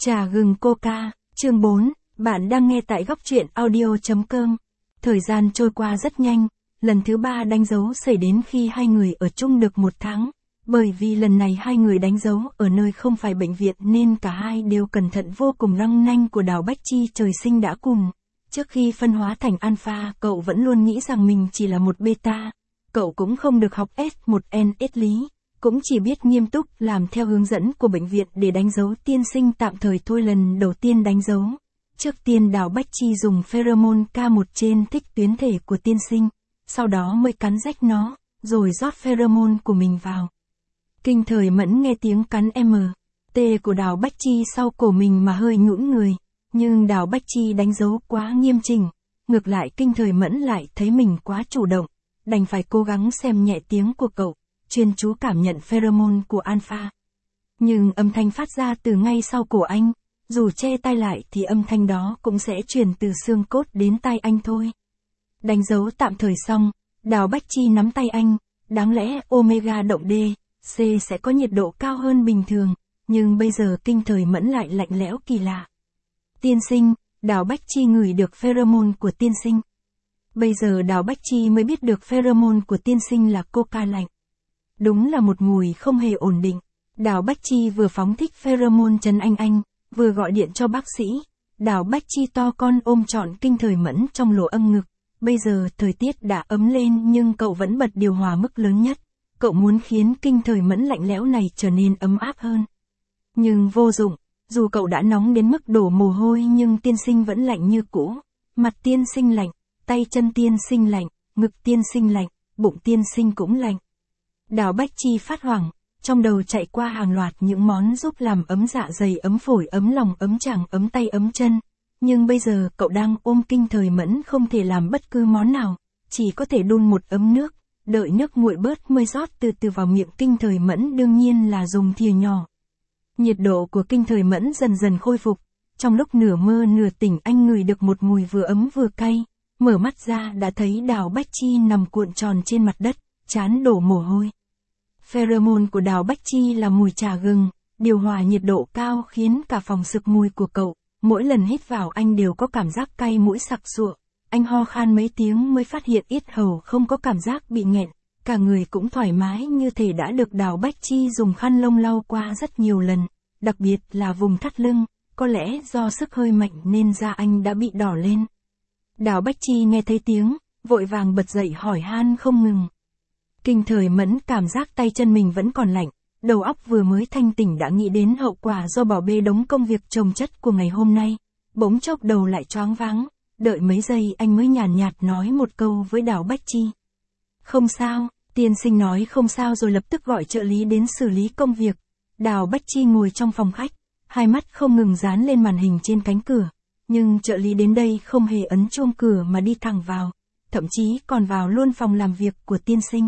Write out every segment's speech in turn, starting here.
Trà gừng Coca, chương 4, bạn đang nghe tại góc truyện audio.com. Thời gian trôi qua rất nhanh, lần thứ 3 đánh dấu xảy đến khi hai người ở chung được 1 tháng. Bởi vì lần này hai người đánh dấu ở nơi không phải bệnh viện nên cả hai đều cẩn thận vô cùng. Răng nanh của Đào Bách Chi trời sinh đã cùng. Trước khi phân hóa thành alpha, cậu vẫn luôn nghĩ rằng mình chỉ là một beta. Cậu cũng không được học S1NS lý, cũng chỉ biết nghiêm túc làm theo hướng dẫn của bệnh viện để đánh dấu tiên sinh tạm thời thôi. Lần đầu tiên đánh dấu, trước tiên Đào Bách Chi dùng pheromone K1 trên thích tuyến thể của tiên sinh, sau đó mới cắn rách nó, rồi rót pheromone của mình vào. Kinh Thời Mẫn nghe tiếng cắn M.T của Đào Bách Chi sau cổ mình mà hơi nhũn người, nhưng Đào Bách Chi đánh dấu quá nghiêm chỉnh, ngược lại Kinh Thời Mẫn lại thấy mình quá chủ động, đành phải cố gắng xem nhẹ tiếng của cậu, chuyên chú cảm nhận pheromone của alpha. Nhưng âm thanh phát ra từ ngay sau cổ anh, dù che tai lại thì âm thanh đó cũng sẽ truyền từ xương cốt đến tai anh thôi. Đánh dấu tạm thời xong, Đào Bách Chi nắm tay anh, đáng lẽ omega động D, C sẽ có nhiệt độ cao hơn bình thường, nhưng bây giờ Kinh Thời Mẫn lại lạnh lẽo kỳ lạ. Tiên sinh, Đào Bách Chi ngửi được pheromone của tiên sinh. Bây giờ Đào Bách Chi mới biết được pheromone của tiên sinh là coca lạnh. Đúng là một mùi không hề ổn định. Đào Bách Chi vừa phóng thích pheromone trấn anh, vừa gọi điện cho bác sĩ. Đào Bách Chi to con ôm trọn Kinh Thời Mẫn trong lỗ âng ngực. Bây giờ thời tiết đã ấm lên nhưng cậu vẫn bật điều hòa mức lớn nhất. Cậu muốn khiến Kinh Thời Mẫn lạnh lẽo này trở nên ấm áp hơn. Nhưng vô dụng, dù cậu đã nóng đến mức đổ mồ hôi nhưng tiên sinh vẫn lạnh như cũ. Mặt tiên sinh lạnh, tay chân tiên sinh lạnh, ngực tiên sinh lạnh, bụng tiên sinh cũng lạnh. Đào Bách Chi phát hoảng, trong đầu chạy qua hàng loạt những món giúp làm ấm dạ dày, ấm phổi, ấm lòng, ấm tràng, ấm tay, ấm chân. Nhưng bây giờ cậu đang ôm Kinh Thời Mẫn không thể làm bất cứ món nào, chỉ có thể đun một ấm nước, đợi nước nguội bớt mới rót từ từ vào miệng Kinh Thời Mẫn, đương nhiên là dùng thìa nhỏ. Nhiệt độ của Kinh Thời Mẫn dần dần khôi phục, trong lúc nửa mơ nửa tỉnh anh ngửi được một mùi vừa ấm vừa cay, mở mắt ra đã thấy Đào Bách Chi nằm cuộn tròn trên mặt đất, trán đổ mồ hôi. Pheromone của Đào Bách Chi là mùi trà gừng, điều hòa nhiệt độ cao khiến cả phòng sực mùi của cậu, mỗi lần hít vào anh đều có cảm giác cay mũi sặc sụa. Anh ho khan mấy tiếng mới phát hiện yết hầu không có cảm giác bị nghẹn, cả người cũng thoải mái như thể đã được Đào Bách Chi dùng khăn lông lau qua rất nhiều lần, đặc biệt là vùng thắt lưng, có lẽ do sức hơi mạnh nên da anh đã bị đỏ lên. Đào Bách Chi nghe thấy tiếng, vội vàng bật dậy hỏi han không ngừng. Kinh Thời Mẫn cảm giác tay chân mình vẫn còn lạnh, đầu óc vừa mới thanh tỉnh đã nghĩ đến hậu quả do bỏ bê đống công việc chồng chất của ngày hôm nay, bỗng chốc đầu lại choáng váng. Đợi mấy giây anh mới nhàn nhạt nói một câu với Đào Bách Chi. Không sao, tiên sinh nói không sao rồi lập tức gọi trợ lý đến xử lý công việc. Đào Bách Chi ngồi trong phòng khách, hai mắt không ngừng dán lên màn hình trên cánh cửa. Nhưng trợ lý đến đây không hề ấn chuông cửa mà đi thẳng vào, thậm chí còn vào luôn phòng làm việc của tiên sinh.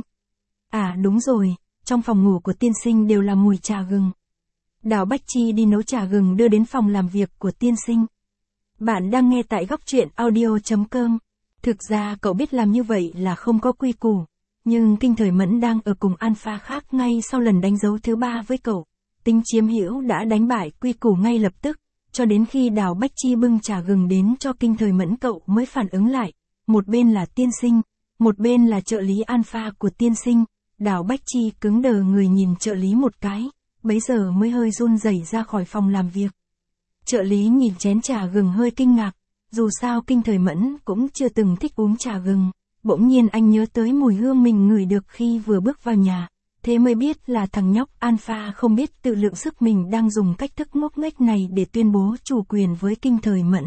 À đúng rồi, trong phòng ngủ của tiên sinh đều là mùi trà gừng. Đào Bách Chi đi nấu trà gừng đưa đến phòng làm việc của tiên sinh. Bạn đang nghe tại góc truyện audio.com. Thực ra cậu biết làm như vậy là không có quy củ, nhưng Kinh Thời Mẫn đang ở cùng alpha khác ngay sau lần đánh dấu thứ 3 với cậu. Tính chiếm hữu đã đánh bại quy củ ngay lập tức, cho đến khi Đào Bách Chi bưng trà gừng đến cho Kinh Thời Mẫn cậu mới phản ứng lại. Một bên là tiên sinh, một bên là trợ lý alpha của tiên sinh. Đào Bách Chi cứng đờ người nhìn trợ lý một cái, bấy giờ mới hơi run rẩy ra khỏi phòng làm việc. Trợ lý nhìn chén trà gừng hơi kinh ngạc, dù sao Kinh Thời Mẫn cũng chưa từng thích uống trà gừng, bỗng nhiên anh nhớ tới mùi hương mình ngửi được khi vừa bước vào nhà, thế mới biết là thằng nhóc alpha không biết tự lượng sức mình đang dùng cách thức ngốc nghếch này để tuyên bố chủ quyền với Kinh Thời Mẫn.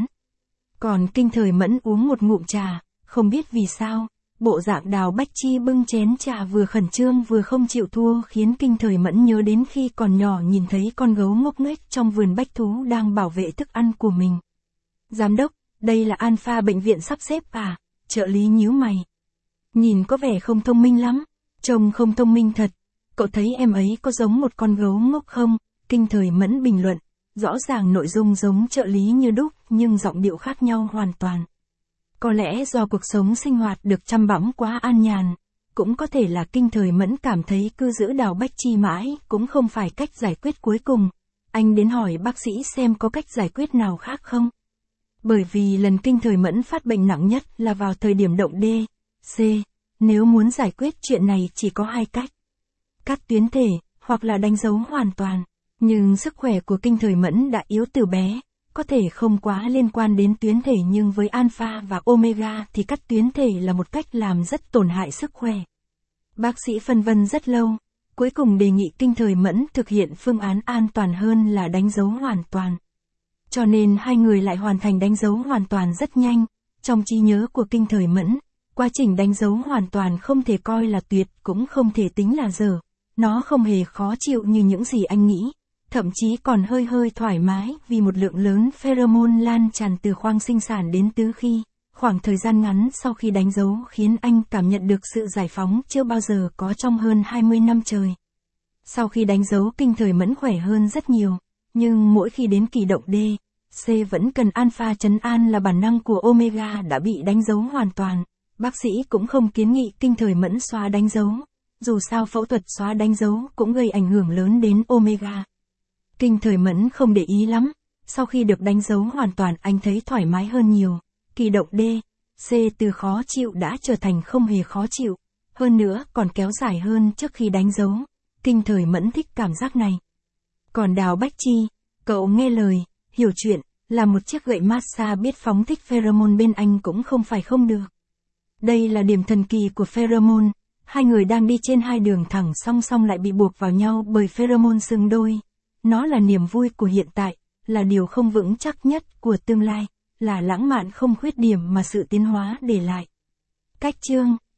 Còn Kinh Thời Mẫn uống một ngụm trà, không biết vì sao, bộ dạng Đào Bách Chi bưng chén trà vừa khẩn trương vừa không chịu thua khiến Kinh Thời Mẫn nhớ đến khi còn nhỏ nhìn thấy con gấu ngốc nghếch trong vườn bách thú đang bảo vệ thức ăn của mình. Giám đốc, đây là alpha bệnh viện sắp xếp à? Trợ lý nhíu mày. Nhìn có vẻ không thông minh lắm, trông không thông minh thật. Cậu thấy em ấy có giống một con gấu ngốc không? Kinh Thời Mẫn bình luận, rõ ràng nội dung giống trợ lý như đúc nhưng giọng điệu khác nhau hoàn toàn. Có lẽ do cuộc sống sinh hoạt được chăm bẵm quá an nhàn, cũng có thể là Kinh Thời Mẫn cảm thấy cứ giữ Đào Bách Chi mãi cũng không phải cách giải quyết cuối cùng. anh đến hỏi bác sĩ xem có cách giải quyết nào khác không. Bởi vì lần kinh thời mẫn phát bệnh nặng nhất là vào thời điểm động D, C. Nếu muốn giải quyết chuyện này chỉ có hai cách. Cắt tuyến thể, hoặc là đánh dấu hoàn toàn. Nhưng sức khỏe của kinh thời mẫn đã yếu từ bé, có thể không quá liên quan đến tuyến thể, nhưng với alpha và omega thì cắt tuyến thể là một cách làm rất tổn hại sức khỏe. Bác sĩ phân vân rất lâu, cuối cùng đề nghị kinh thời mẫn thực hiện phương án an toàn hơn là đánh dấu hoàn toàn. Cho nên hai người lại hoàn thành đánh dấu hoàn toàn rất nhanh. Trong trí nhớ của kinh thời mẫn, quá trình đánh dấu hoàn toàn không thể coi là tuyệt, cũng không thể tính là dở. Nó không hề khó chịu như những gì anh nghĩ, thậm chí còn hơi thoải mái vì một lượng lớn pheromone lan tràn từ khoang sinh sản đến tứ chi. Khoảng thời gian ngắn sau khi đánh dấu khiến anh cảm nhận được sự giải phóng chưa bao giờ có trong hơn 20 năm trời. Sau khi đánh dấu kinh thời mẫn khỏe hơn rất nhiều, nhưng mỗi khi đến kỳ động D, C vẫn cần alpha trấn an là bản năng của omega đã bị đánh dấu hoàn toàn. Bác sĩ cũng không kiến nghị kinh thời mẫn xóa đánh dấu, dù sao phẫu thuật xóa đánh dấu cũng gây ảnh hưởng lớn đến omega. Kinh thời mẫn không để ý lắm, sau khi được đánh dấu hoàn toàn anh thấy thoải mái hơn nhiều. Kỳ động D, C từ khó chịu đã trở thành không hề khó chịu, hơn nữa còn kéo dài hơn trước khi đánh dấu. Kinh thời mẫn thích cảm giác này. Còn Đào Bách Chi, cậu nghe lời, hiểu chuyện, là một chiếc gậy massage biết phóng thích pheromone bên anh cũng không phải không được. Đây là điểm thần kỳ của pheromone, hai người đang đi trên hai đường thẳng song song lại bị buộc vào nhau bởi pheromone xứng đôi. Nó là niềm vui của hiện tại, là điều không vững chắc nhất của tương lai, là lãng mạn không khuyết điểm mà sự tiến hóa để lại. Cách chương